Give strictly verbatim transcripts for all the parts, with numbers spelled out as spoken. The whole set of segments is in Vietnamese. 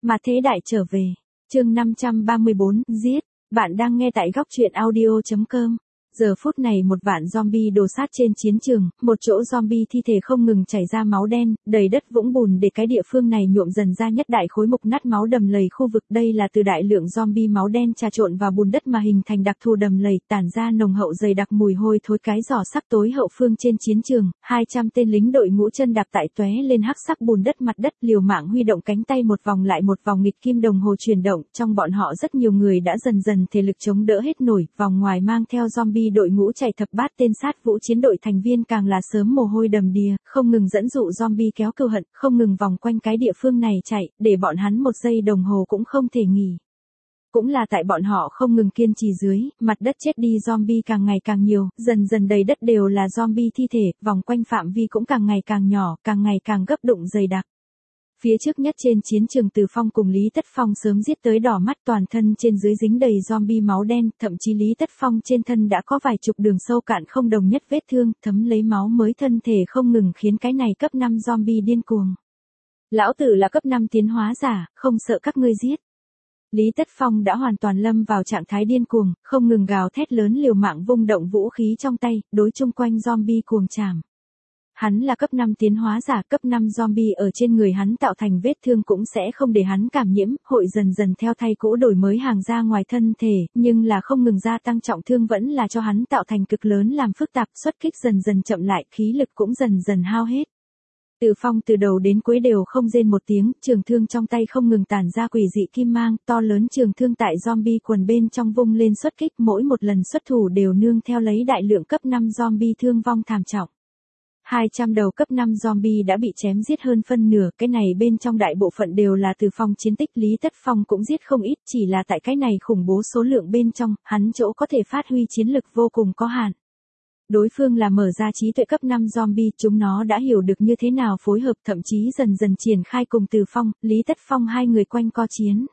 Mà thế đại trở về. Chương năm trăm ba mươi bốn, giết. Bạn đang nghe tại góc truyện audio chấm com. Giờ phút này một vạn zombie đổ sát trên chiến trường, một chỗ zombie thi thể không ngừng chảy ra máu đen, đầy đất vũng bùn để cái địa phương này nhuộm dần ra nhất đại khối mục nát máu đầm lầy khu vực. Đây là từ đại lượng zombie máu đen trà trộn vào bùn đất mà hình thành đặc thù đầm lầy, tản ra nồng hậu dày đặc mùi hôi thối cái giỏ sắc tối hậu phương trên chiến trường. hai trăm tên lính đội ngũ chân đạp tại tóe lên hắc sắc bùn đất mặt đất, liều mạng huy động cánh tay một vòng lại một vòng nghịch kim đồng hồ chuyển động. Trong bọn họ rất nhiều người đã dần dần thể lực chống đỡ hết nổi, vòng ngoài mang theo zombie đội ngũ chạy thập bát tên sát vũ chiến đội thành viên càng là sớm mồ hôi đầm đìa, không ngừng dẫn dụ zombie kéo cừu hận, không ngừng vòng quanh cái địa phương này chạy, để bọn hắn một giây đồng hồ cũng không thể nghỉ. Cũng là tại bọn họ không ngừng kiên trì dưới, mặt đất chết đi zombie càng ngày càng nhiều, dần dần đầy đất đều là zombie thi thể, vòng quanh phạm vi cũng càng ngày càng nhỏ, càng ngày càng gấp đụng dày đặc. Phía trước nhất trên chiến trường Từ Phong cùng Lý Tất Phong sớm giết tới đỏ mắt, toàn thân trên dưới dính đầy zombie máu đen, thậm chí Lý Tất Phong trên thân đã có vài chục đường sâu cạn không đồng nhất vết thương, thấm lấy máu mới thân thể không ngừng khiến cái này cấp năm zombie điên cuồng. Lão tử là cấp năm tiến hóa giả, không sợ các ngươi giết. Lý Tất Phong đã hoàn toàn lâm vào trạng thái điên cuồng, không ngừng gào thét lớn liều mạng vung động vũ khí trong tay, đối chung quanh zombie cuồng chảm. Hắn là cấp năm tiến hóa giả, cấp năm zombie ở trên người hắn tạo thành vết thương cũng sẽ không để hắn cảm nhiễm, hội dần dần theo thay cũ đổi mới hàng ra ngoài thân thể, nhưng là không ngừng gia tăng trọng thương vẫn là cho hắn tạo thành cực lớn làm phức tạp, xuất kích dần dần chậm lại, khí lực cũng dần dần hao hết. Từ Phong từ đầu đến cuối đều không rên một tiếng, trường thương trong tay không ngừng tản ra quỷ dị kim mang, to lớn trường thương tại zombie quần bên trong vung lên xuất kích, mỗi một lần xuất thủ đều nương theo lấy đại lượng cấp năm zombie thương vong thảm trọng. hai trăm đầu cấp năm zombie đã bị chém giết hơn phân nửa, cái này bên trong đại bộ phận đều là Từ Phong chiến tích, Lý Tất Phong cũng giết không ít, chỉ là tại cái này khủng bố số lượng bên trong, hắn chỗ có thể phát huy chiến lực vô cùng có hạn. Đối phương là mở ra trí tuệ cấp năm zombie, chúng nó đã hiểu được như thế nào phối hợp, thậm chí dần dần triển khai cùng Từ Phong, Lý Tất Phong hai người quanh co chiến.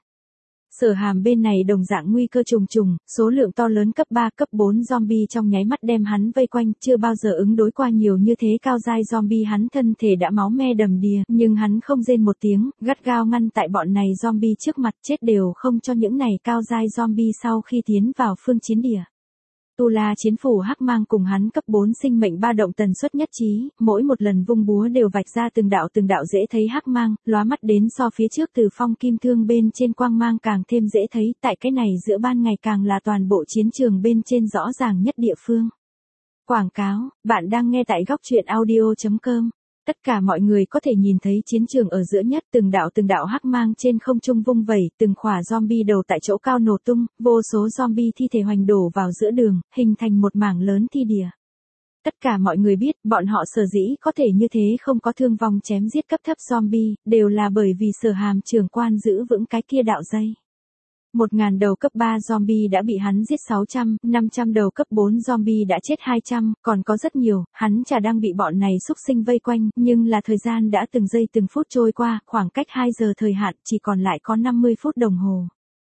Sở Hàm bên này đồng dạng nguy cơ trùng trùng, số lượng to lớn cấp ba, cấp bốn zombie trong nháy mắt đem hắn vây quanh, chưa bao giờ ứng đối qua nhiều như thế cao giai zombie, hắn thân thể đã máu me đầm đìa, nhưng hắn không rên một tiếng, gắt gao ngăn tại bọn này zombie trước mặt, chết đều không cho những này cao giai zombie sau khi tiến vào phương chiến địa. Tu La chiến phủ hắc mang cùng hắn cấp bốn sinh mệnh ba động tần suất nhất trí, mỗi một lần vung búa đều vạch ra từng đạo từng đạo dễ thấy hắc mang, lóa mắt đến so phía trước Từ Phong kim thương bên trên quang mang càng thêm dễ thấy, tại cái này giữa ban ngày càng là toàn bộ chiến trường bên trên rõ ràng nhất địa phương. Quảng cáo, bạn đang nghe tại góc truyện audio chấm com. Tất cả mọi người có thể nhìn thấy chiến trường ở giữa nhất, từng đạo từng đạo hắc mang trên không trung vung vẩy, từng khỏa zombie đầu tại chỗ cao nổ tung, vô số zombie thi thể hoành đổ vào giữa đường, hình thành một mảng lớn thi địa. Tất cả mọi người biết, bọn họ sở dĩ có thể như thế không có thương vong chém giết cấp thấp zombie, đều là bởi vì Sở Hàm trưởng quan giữ vững cái kia đạo dây. Một ngàn đầu cấp ba zombie đã bị hắn giết sáu trăm, năm trăm đầu cấp bốn zombie đã chết hai trăm, còn có rất nhiều, hắn chả đang bị bọn này xúc sinh vây quanh, nhưng là thời gian đã từng giây từng phút trôi qua, khoảng cách hai giờ thời hạn chỉ còn lại có năm mươi phút đồng hồ.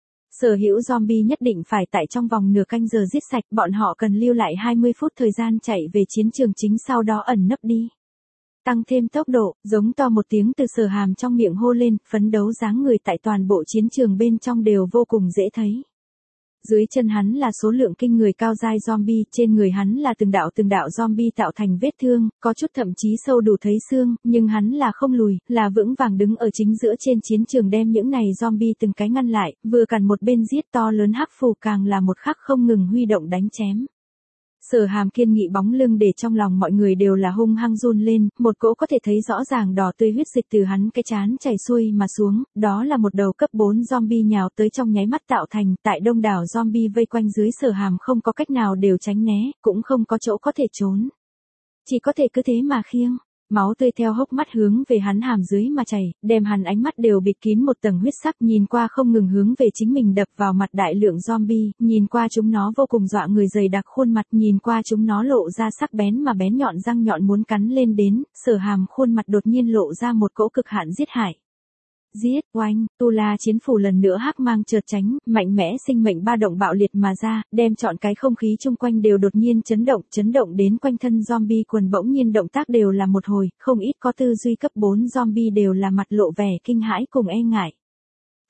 Sở hữu zombie nhất định phải tại trong vòng nửa canh giờ giết sạch, bọn họ cần lưu lại hai mươi phút thời gian chạy về chiến trường chính sau đó ẩn nấp đi. Tăng thêm tốc độ, giống to một tiếng từ Sở Hàm trong miệng hô lên, phấn đấu dáng người tại toàn bộ chiến trường bên trong đều vô cùng dễ thấy. Dưới chân hắn là số lượng kinh người cao giai zombie, trên người hắn là từng đạo từng đạo zombie tạo thành vết thương, có chút thậm chí sâu đủ thấy xương, nhưng hắn là không lùi, là vững vàng đứng ở chính giữa trên chiến trường đem những này zombie từng cái ngăn lại, vừa cằn một bên giết, to lớn hắc phù càng là một khắc không ngừng huy động đánh chém. Sở Hàm kiên nghị bóng lưng để trong lòng mọi người đều là hung hăng run lên, một cỗ có thể thấy rõ ràng đỏ tươi huyết dịch từ hắn cái trán chảy xuôi mà xuống, đó là một đầu cấp bốn zombie nhào tới trong nháy mắt tạo thành, tại đông đảo zombie vây quanh dưới Sở Hàm không có cách nào đều tránh né, cũng không có chỗ có thể trốn. Chỉ có thể cứ thế mà khiêng. Máu tươi theo hốc mắt hướng về hắn hàm dưới mà chảy, đem hắn ánh mắt đều bịt kín một tầng huyết sắc, nhìn qua không ngừng hướng về chính mình đập vào mặt đại lượng zombie, nhìn qua chúng nó vô cùng dọa người dày đặc khuôn mặt, nhìn qua chúng nó lộ ra sắc bén mà bén nhọn răng nhọn muốn cắn lên đến, Sở Hàm khuôn mặt đột nhiên lộ ra một cỗ cực hạn giết hại. Giết, oanh, Tu La chiến phủ lần nữa hắc mang chợt tránh, mạnh mẽ sinh mệnh ba động bạo liệt mà ra, đem trọn cái không khí chung quanh đều đột nhiên chấn động, chấn động đến quanh thân zombie quần bỗng nhiên động tác đều là một hồi, không ít có tư duy cấp bốn zombie đều là mặt lộ vẻ kinh hãi cùng e ngại.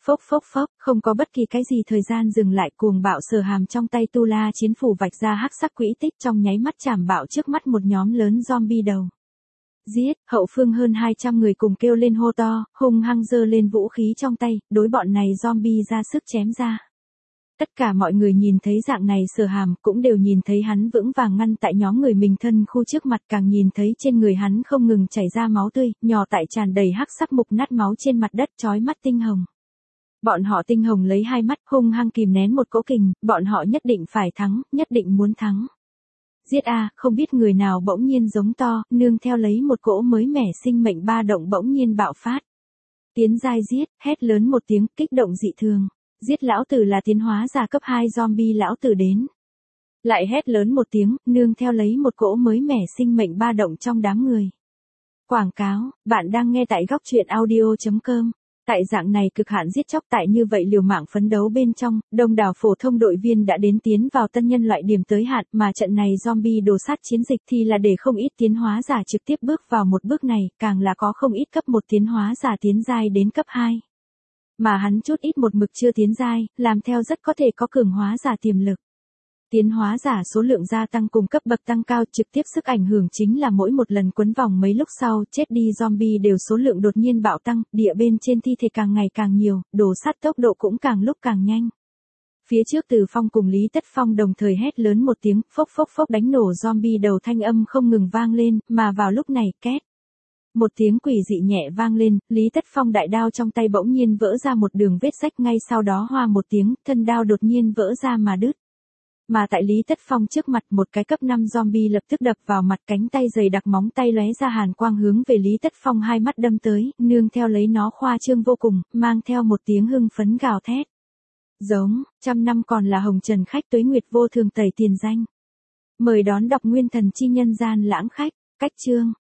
Phốc phốc phốc, không có bất kỳ cái gì thời gian dừng lại, cuồng bạo Sở Hàm trong tay tu la chiến phủ vạch ra hắc sắc quỹ tích, trong nháy mắt chảm bạo trước mắt một nhóm lớn zombie đầu. Giết, hậu phương hơn hai trăm người cùng kêu lên hô to, hung hăng giơ lên vũ khí trong tay, đối bọn này zombie ra sức chém ra. Tất cả mọi người nhìn thấy dạng này Sở Hàm, cũng đều nhìn thấy hắn vững vàng ngăn tại nhóm người mình thân khu trước mặt, càng nhìn thấy trên người hắn không ngừng chảy ra máu tươi, nhỏ tại tràn đầy hắc sắc mục nát máu trên mặt đất, chói mắt tinh hồng. Bọn họ tinh hồng lấy hai mắt, hung hăng kìm nén một cỗ kình, bọn họ nhất định phải thắng, nhất định muốn thắng. Giết a, không biết người nào bỗng nhiên giống to, nương theo lấy một cỗ mới mẻ sinh mệnh ba động bỗng nhiên bạo phát. Tiến giai giết, hét lớn một tiếng, kích động dị thường. Giết lão tử là tiến hóa giả cấp hai zombie lão tử đến. Lại hét lớn một tiếng, nương theo lấy một cỗ mới mẻ sinh mệnh ba động trong đám người. Quảng cáo, bạn đang nghe tại góc truyện audio chấm com. Tại dạng này cực hạn giết chóc, tại như vậy liều mạng phấn đấu bên trong, đông đảo phổ thông đội viên đã đến tiến vào tân nhân loại điểm tới hạn, mà trận này zombie đồ sát chiến dịch thì là để không ít tiến hóa giả trực tiếp bước vào một bước này, càng là có không ít cấp một tiến hóa giả tiến giai đến cấp hai. Mà hắn chút ít một mực chưa tiến giai, làm theo rất có thể có cường hóa giả tiềm lực. Tiến hóa giả số lượng gia tăng cùng cấp bậc tăng cao, trực tiếp sức ảnh hưởng chính là mỗi một lần quấn vòng mấy lúc sau, chết đi zombie đều số lượng đột nhiên bạo tăng, địa bên trên thi thể càng ngày càng nhiều, đổ sát tốc độ cũng càng lúc càng nhanh. Phía trước Từ Phong cùng Lý Tất Phong đồng thời hét lớn một tiếng, phốc phốc phốc đánh nổ zombie đầu, thanh âm không ngừng vang lên, mà vào lúc này, két. Một tiếng quỷ dị nhẹ vang lên, Lý Tất Phong đại đao trong tay bỗng nhiên vỡ ra một đường vết rách, ngay sau đó hoa một tiếng, thân đao đột nhiên vỡ ra mà đứt. Mà tại Lý Tất Phong trước mặt, một cái cấp năm zombie lập tức đập vào mặt, cánh tay dày đặc móng tay lóe ra hàn quang hướng về Lý Tất Phong hai mắt đâm tới, nương theo lấy nó khoa trương vô cùng, mang theo một tiếng hưng phấn gào thét. Giống, trăm năm còn là hồng trần khách, tuế nguyệt vô thường tẩy tiền danh. Mời đón đọc nguyên thần chi nhân gian lãng khách, cách chương.